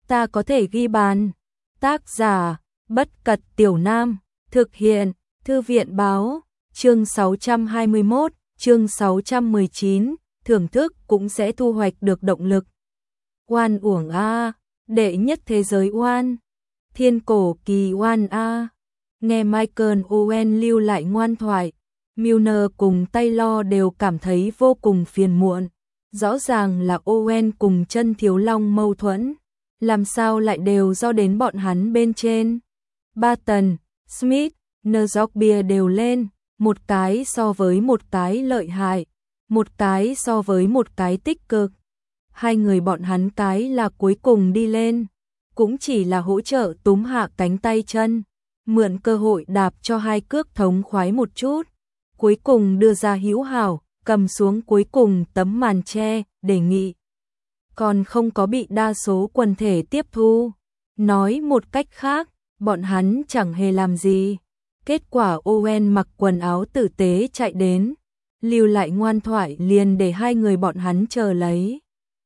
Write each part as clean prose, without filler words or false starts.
ta có thể ghi bàn. Tác giả, Bất Cật Tiểu Nam, thực hiện, Thư viện báo, chương 621, chương 619, thưởng thức cũng sẽ thu hoạch được động lực. Oan uổng a, đệ nhất thế giới oan, thiên cổ kỳ oan a. Nghe Michael Owen lưu lại ngoan thoại, Milner cùng Taylor đều cảm thấy vô cùng phiền muộn. Rõ ràng là Owen cùng Chân Thiếu Long mâu thuẫn, làm sao lại đều do đến bọn hắn bên trên. Barton, Smith, Nzogbia đều lên, một cái so với một cái lợi hại, một cái so với một cái tích cực. Hai người bọn hắn cái là cuối cùng đi lên, cũng chỉ là hỗ trợ túm hạ cánh tay chân, mượn cơ hội đạp cho hai cước thống khoái một chút, cuối cùng đưa ra hữu hảo, cầm xuống cuối cùng tấm màn che, đề nghị. Còn không có bị đa số quần thể tiếp thu. Nói một cách khác, bọn hắn chẳng hề làm gì. Kết quả Owen mặc quần áo tử tế chạy đến, lưu lại ngoan thoại liền để hai người bọn hắn chờ lấy.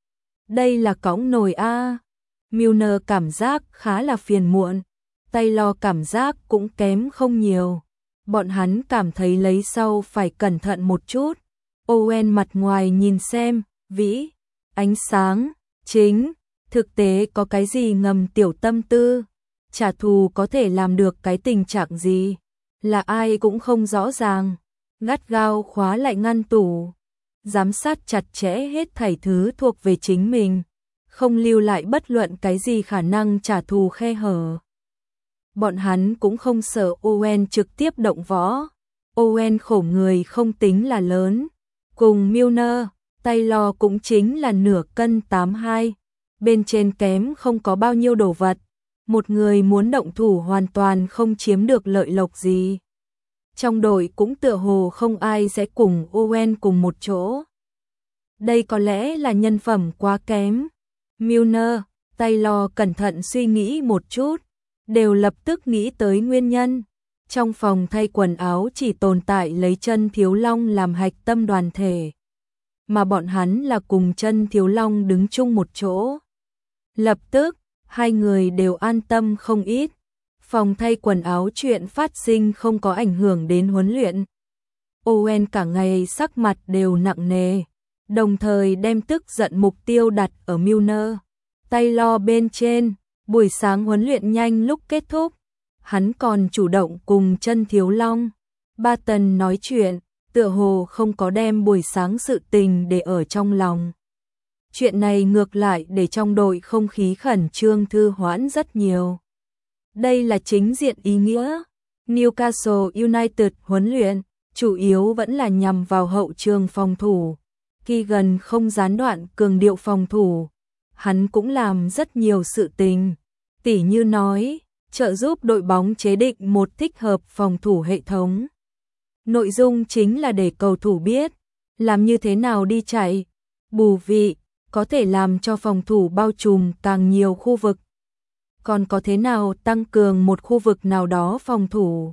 Đây là cõng nồi a. Milner cảm giác khá là phiền muộn, Taylor cảm giác cũng kém không nhiều. Bọn hắn cảm thấy lấy sau phải cẩn thận một chút. Owen mặt ngoài nhìn xem, vĩ, ánh sáng, chính, thực tế có cái gì ngầm tiểu tâm tư, trả thù có thể làm được cái tình trạng gì, là ai cũng không rõ ràng. Gắt gao khóa lại ngăn tủ, giám sát chặt chẽ hết thảy thứ thuộc về chính mình, không lưu lại bất luận cái gì khả năng trả thù khe hở. Bọn hắn cũng không sợ Owen trực tiếp động võ. Owen khổ người không tính là lớn, cùng Milner, Taylor cũng chính là nửa cân 82, bên trên kém không có bao nhiêu đồ vật. Một người muốn động thủ hoàn toàn không chiếm được lợi lộc gì. Trong đội cũng tựa hồ không ai sẽ cùng Owen cùng một chỗ. Đây có lẽ là nhân phẩm quá kém. Milner, Taylor cẩn thận suy nghĩ một chút, đều lập tức nghĩ tới nguyên nhân. Trong phòng thay quần áo chỉ tồn tại lấy Chân Thiếu Long làm hạch tâm đoàn thể, mà bọn hắn là cùng Chân Thiếu Long đứng chung một chỗ. Lập tức, hai người đều an tâm không ít. Phòng thay quần áo chuyện phát sinh không có ảnh hưởng đến huấn luyện. Owen cả ngày sắc mặt đều nặng nề, đồng thời đem tức giận mục tiêu đặt ở Milner, Taylor bên trên. Buổi sáng huấn luyện nhanh lúc kết thúc, hắn còn chủ động cùng Chân Thiếu Long, Barton nói chuyện, tựa hồ không có đem buổi sáng sự tình để ở trong lòng. Chuyện này ngược lại để trong đội không khí khẩn trương thư hoãn rất nhiều. Đây là chính diện ý nghĩa. Newcastle United huấn luyện, chủ yếu vẫn là nhằm vào hậu trường phòng thủ. Keegan không gián đoạn cường điệu phòng thủ. Hắn cũng làm rất nhiều sự tình, tỉ như nói, trợ giúp đội bóng chế định một thích hợp phòng thủ hệ thống. Nội dung chính là để cầu thủ biết, làm như thế nào đi chạy, bù vị, có thể làm cho phòng thủ bao trùm càng nhiều khu vực. Còn có thế nào tăng cường một khu vực nào đó phòng thủ,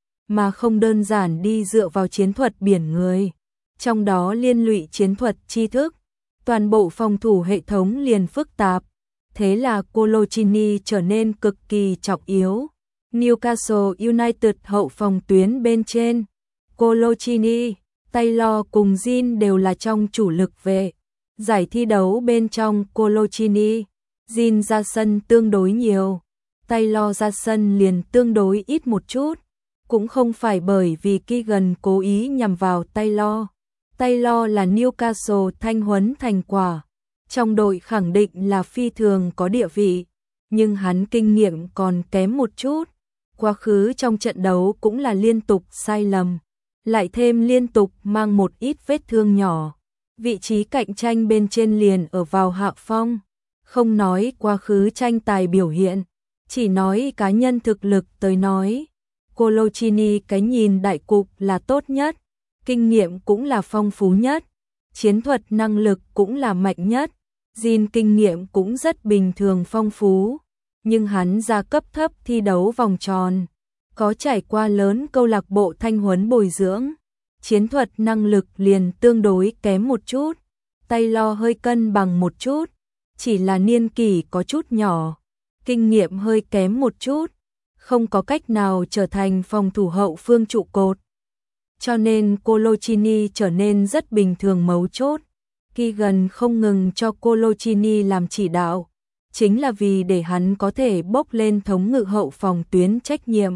mà không đơn giản đi dựa vào chiến thuật biển người, trong đó liên lụy chiến thuật tri thức. Toàn bộ phòng thủ hệ thống liền phức tạp, thế là Coloccini trở nên cực kỳ trọng yếu. Newcastle United hậu phòng tuyến bên trên, Coloccini, Taylor cùng Jean đều là trong chủ lực vệ. Giải thi đấu bên trong Coloccini, Jean ra sân tương đối nhiều, Taylor ra sân liền tương đối ít một chút, cũng không phải bởi vì Keegan cố ý nhằm vào Taylor. Taylor là Newcastle thanh huấn thành quả, trong đội khẳng định là phi thường có địa vị, nhưng hắn kinh nghiệm còn kém một chút. Quá khứ trong trận đấu cũng là liên tục sai lầm, lại thêm liên tục mang một ít vết thương nhỏ. Vị trí cạnh tranh bên trên liền ở vào hạ phong, không nói quá khứ tranh tài biểu hiện, chỉ nói cá nhân thực lực tới nói. Coloccini cái nhìn đại cục là tốt nhất, kinh nghiệm cũng là phong phú nhất, chiến thuật năng lực cũng là mạnh nhất. Jean kinh nghiệm cũng rất bình thường phong phú, nhưng hắn ra cấp thấp thi đấu vòng tròn, có trải qua lớn câu lạc bộ thanh huấn bồi dưỡng, chiến thuật năng lực liền tương đối kém một chút. Taylor hơi cân bằng một chút, chỉ là niên kỷ có chút nhỏ, kinh nghiệm hơi kém một chút, không có cách nào trở thành phòng thủ hậu phương trụ cột. Cho nên Coloccini trở nên rất bình thường mấu chốt. Keegan không ngừng cho Coloccini làm chỉ đạo, chính là vì để hắn có thể bốc lên thống ngự hậu phòng tuyến trách nhiệm.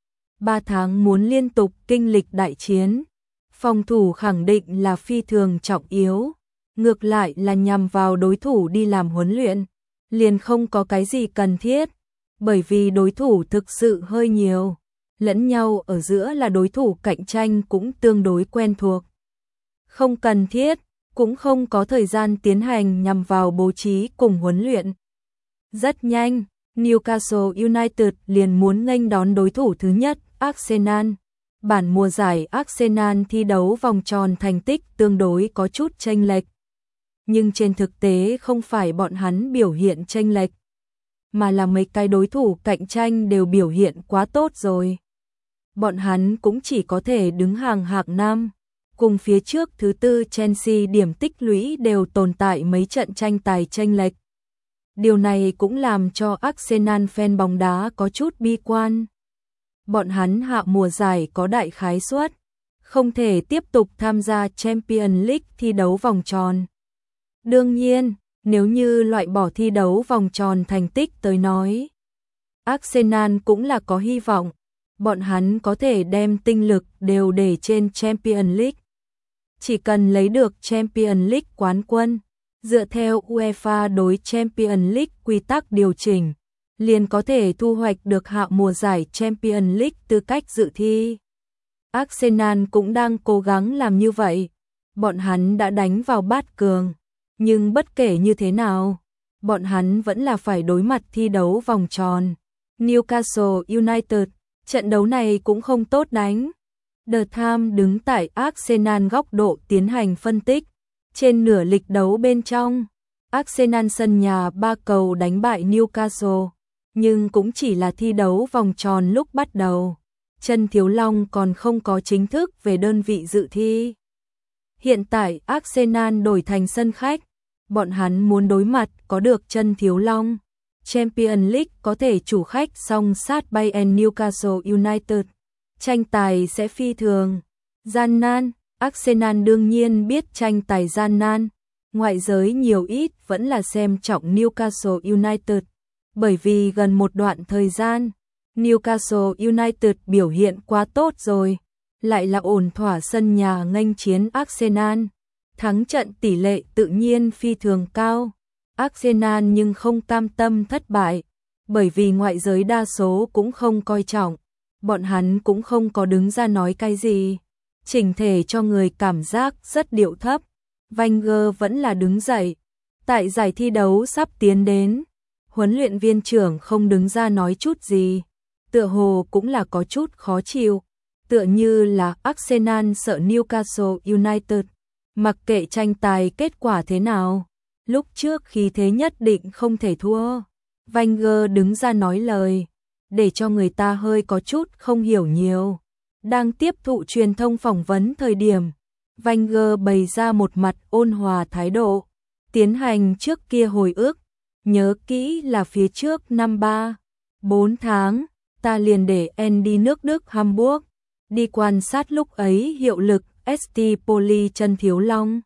3 tháng muốn liên tục kinh lịch đại chiến, phòng thủ khẳng định là phi thường trọng yếu, ngược lại là nhằm vào đối thủ đi làm huấn luyện, liền không có cái gì cần thiết, bởi vì đối thủ thực sự hơi nhiều, lẫn nhau ở giữa là đối thủ cạnh tranh cũng tương đối quen thuộc. Không cần thiết, cũng không có thời gian tiến hành nhằm vào bố trí cùng huấn luyện. Rất nhanh, Newcastle United liền muốn nghênh đón đối thủ thứ nhất, Arsenal. Bản mùa giải Arsenal thi đấu vòng tròn thành tích tương đối có chút chênh lệch. Nhưng trên thực tế không phải bọn hắn biểu hiện chênh lệch, mà là mấy cái đối thủ cạnh tranh đều biểu hiện quá tốt rồi. Bọn hắn cũng chỉ có thể đứng hàng hạng 5, cùng phía trước thứ tư Chelsea điểm tích lũy đều tồn tại mấy trận tranh tài chênh lệch. Điều này cũng làm cho Arsenal fan bóng đá có chút bi quan. Bọn hắn hạ mùa giải có đại khái suất không thể tiếp tục tham gia Champions League thi đấu vòng tròn. Đương nhiên, nếu như loại bỏ thi đấu vòng tròn thành tích tới nói, Arsenal cũng là có hy vọng, bọn hắn có thể đem tinh lực đều để trên Champions League. Chỉ cần lấy được Champions League quán quân, dựa theo UEFA đối Champions League quy tắc điều chỉnh, liền có thể thu hoạch được hạ mùa giải Champions League tư cách dự thi. Arsenal cũng đang cố gắng làm như vậy, bọn hắn đã đánh vào bát cường, nhưng bất kể như thế nào, bọn hắn vẫn là phải đối mặt thi đấu vòng tròn. Newcastle United, trận đấu này cũng không tốt đánh. The Times đứng tại Arsenal góc độ tiến hành phân tích. Trên nửa lịch đấu bên trong, Arsenal sân nhà 3 cầu đánh bại Newcastle, nhưng cũng chỉ là thi đấu vòng tròn lúc bắt đầu. Chân Thiếu Long còn không có chính thức về đơn vị dự thi. Hiện tại Arsenal đổi thành sân khách, bọn hắn muốn đối mặt có được Chân Thiếu Long. Champions League có thể chủ khách song sát Bayern Newcastle United. Tranh tài sẽ phi thường gian nan. Arsenal đương nhiên biết tranh tài gian nan, ngoại giới nhiều ít vẫn là xem trọng Newcastle United, bởi vì gần một đoạn thời gian, Newcastle United biểu hiện quá tốt rồi, lại là ổn thỏa sân nhà nghênh chiến Arsenal, thắng trận tỷ lệ tự nhiên phi thường cao. Arsenal nhưng không cam tâm thất bại, bởi vì ngoại giới đa số cũng không coi trọng, bọn hắn cũng không có đứng ra nói cái gì. Chỉnh thể cho người cảm giác rất điệu thấp. Wenger vẫn là đứng dậy. Tại giải thi đấu sắp tiến đến, huấn luyện viên trưởng không đứng ra nói chút gì, tựa hồ cũng là có chút khó chịu, tựa như là Arsenal sợ Newcastle United, mặc kệ tranh tài kết quả thế nào, lúc trước khí thế nhất định không thể thua. Wenger đứng ra nói lời, để cho người ta hơi có chút không hiểu nhiều. Đang tiếp thụ truyền thông phỏng vấn thời điểm, Wenger bày ra một mặt ôn hòa thái độ, tiến hành trước kia hồi ức, nhớ kỹ là phía trước năm 3-4 tháng, ta liền để En đi nước Đức Hamburg, đi quan sát lúc ấy hiệu lực ST Poli Chân Thiếu Long.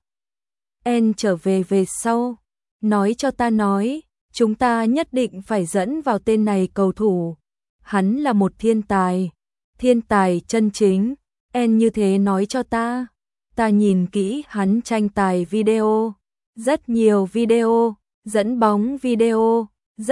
En trở về sau, nói cho ta nói, chúng ta nhất định phải dẫn vào tên này cầu thủ, hắn là một thiên tài chân chính, En như thế nói cho ta. Ta nhìn kỹ hắn tranh tài video, rất nhiều video, dẫn bóng video,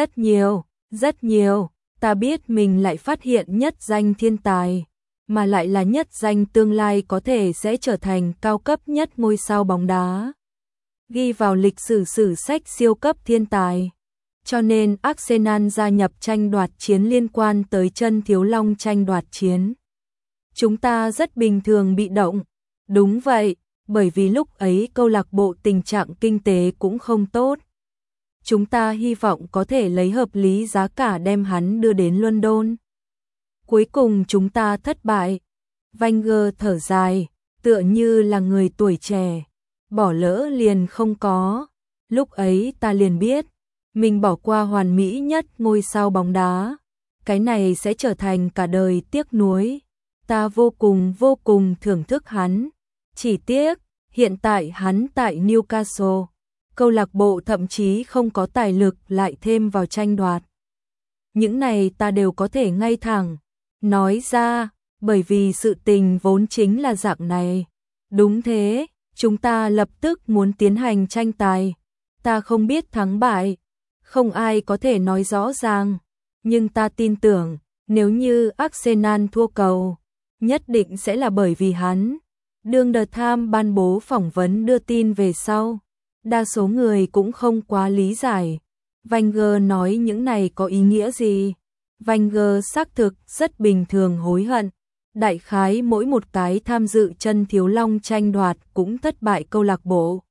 rất nhiều, ta biết mình lại phát hiện nhất danh thiên tài, mà lại là nhất danh tương lai có thể sẽ trở thành cao cấp nhất ngôi sao bóng đá. Ghi vào lịch sử sách siêu cấp thiên tài. Cho nên Arsenal gia nhập tranh đoạt chiến liên quan tới Chân Thiếu Long tranh đoạt chiến. Chúng ta rất bình thường bị động. Đúng vậy, bởi vì lúc ấy câu lạc bộ tình trạng kinh tế cũng không tốt. Chúng ta hy vọng có thể lấy hợp lý giá cả đem hắn đưa đến London. Cuối cùng chúng ta thất bại. Wenger thở dài, tựa như là người tuổi trẻ, bỏ lỡ liền không có. Lúc ấy ta liền biết, mình bỏ qua hoàn mỹ nhất ngôi sao bóng đá. Cái này sẽ trở thành cả đời tiếc nuối. Ta vô cùng thưởng thức hắn. Chỉ tiếc, hiện tại hắn tại Newcastle. Câu lạc bộ thậm chí không có tài lực lại thêm vào tranh đoạt. Những này ta đều có thể ngay thẳng nói ra, bởi vì sự tình vốn chính là dạng này. Đúng thế, chúng ta lập tức muốn tiến hành tranh tài. Ta không biết thắng bại, không ai có thể nói rõ ràng, nhưng ta tin tưởng, nếu như Arsenal thua cầu, nhất định sẽ là bởi vì hắn. Đường The Times ban bố phỏng vấn đưa tin về sau, đa số người cũng không quá lý giải. Wenger nói những này có ý nghĩa gì? Wenger xác thực rất bình thường hối hận. Đại khái mỗi một cái tham dự chân thiếu long tranh đoạt cũng thất bại câu lạc bộ,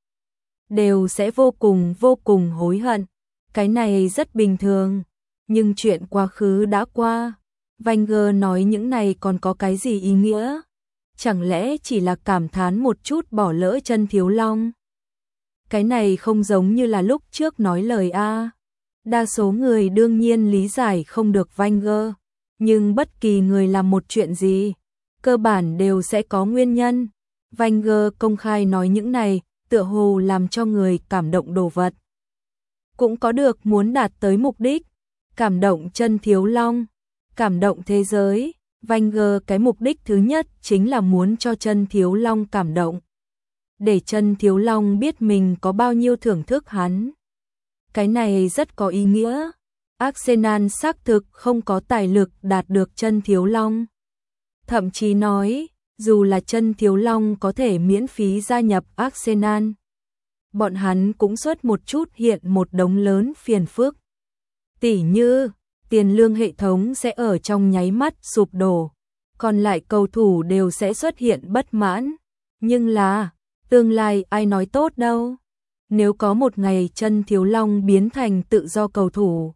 đều sẽ vô cùng hối hận. Cái này rất bình thường, nhưng chuyện quá khứ đã qua. Wenger nói những này còn có cái gì ý nghĩa? Chẳng lẽ chỉ là cảm thán một chút bỏ lỡ chân thiếu long? Cái này không giống như là lúc trước nói lời a. Đa số người đương nhiên lý giải không được Wenger, nhưng bất kỳ người làm một chuyện gì, cơ bản đều sẽ có nguyên nhân. Wenger công khai nói những này, tựa hồ làm cho người cảm động đồ vật. Cũng có được muốn đạt tới mục đích, cảm động chân thiếu long, cảm động thế giới. Wenger cái mục đích thứ nhất chính là muốn cho chân thiếu long cảm động, để chân thiếu long biết mình có bao nhiêu thưởng thức hắn. Cái này rất có ý nghĩa. Arsenal xác thực không có tài lực đạt được chân thiếu long. Thậm chí nói, dù là chân thiếu long có thể miễn phí gia nhập Arsenal, bọn hắn cũng xuất một chút hiện một đống lớn phiền phức. Tỉ như, tiền lương hệ thống sẽ ở trong nháy mắt sụp đổ, còn lại cầu thủ đều sẽ xuất hiện bất mãn. Nhưng là, tương lai ai nói tốt đâu. Nếu có một ngày chân thiếu long biến thành tự do cầu thủ,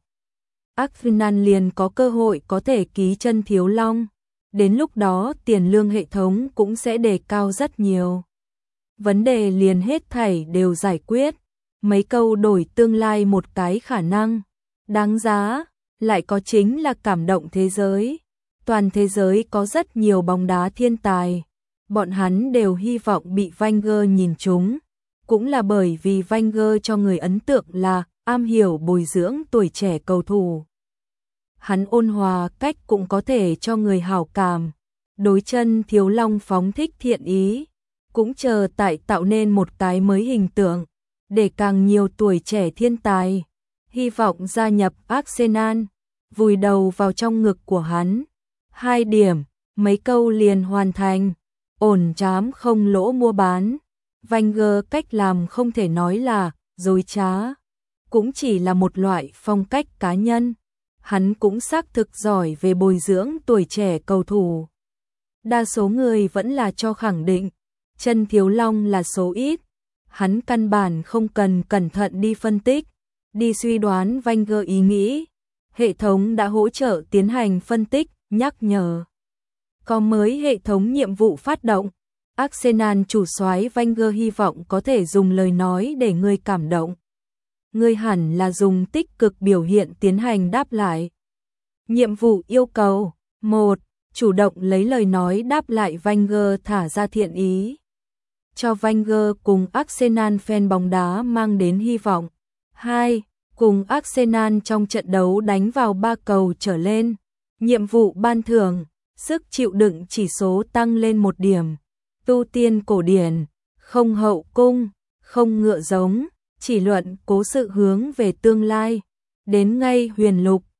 Arsenal liền có cơ hội có thể ký chân thiếu long. Đến lúc đó tiền lương hệ thống cũng sẽ đề cao rất nhiều. Vấn đề liền hết thảy đều giải quyết. Mấy câu đổi tương lai một cái khả năng đáng giá, lại có chính là cảm động thế giới. Toàn thế giới có rất nhiều bóng đá thiên tài, bọn hắn đều hy vọng bị Wenger nhìn trúng. Cũng là bởi vì Wenger cho người ấn tượng là am hiểu bồi dưỡng tuổi trẻ cầu thủ. Hắn ôn hòa cách cũng có thể cho người hảo cảm. Đối chân thiếu long phóng thích thiện ý, cũng chờ tại tạo nên một cái mới hình tượng, để càng nhiều tuổi trẻ thiên tài hy vọng gia nhập Arsenal, vùi đầu vào trong ngực của hắn. 2 điểm, mấy câu liền hoàn thành. Ổn chám không lỗ mua bán. Wenger cách làm không thể nói là dối trá, cũng chỉ là một loại phong cách cá nhân. Hắn cũng xác thực giỏi về bồi dưỡng tuổi trẻ cầu thủ. Đa số người vẫn là cho khẳng định, chân thiếu long là số ít. Hắn căn bản không cần cẩn thận đi phân tích, đi suy đoán Wenger ý nghĩ. Hệ thống đã hỗ trợ tiến hành phân tích, nhắc nhở. Có mới hệ thống nhiệm vụ phát động. Arsenal chủ soái Wenger hy vọng có thể dùng lời nói để người cảm động. Người hẳn là dùng tích cực biểu hiện tiến hành đáp lại. Nhiệm vụ yêu cầu 1. Chủ động lấy lời nói đáp lại Wenger thả ra thiện ý, cho Wenger cùng Arsenal fan bóng đá mang đến hy vọng. 2. Cùng Arsenal trong trận đấu đánh vào 3 cầu trở lên. Nhiệm vụ ban thưởng, sức chịu đựng chỉ số tăng lên 1 điểm. Tu tiên cổ điển, không hậu cung, không ngựa giống, chỉ luận cố sự hướng về tương lai. Đến ngay huyền lục.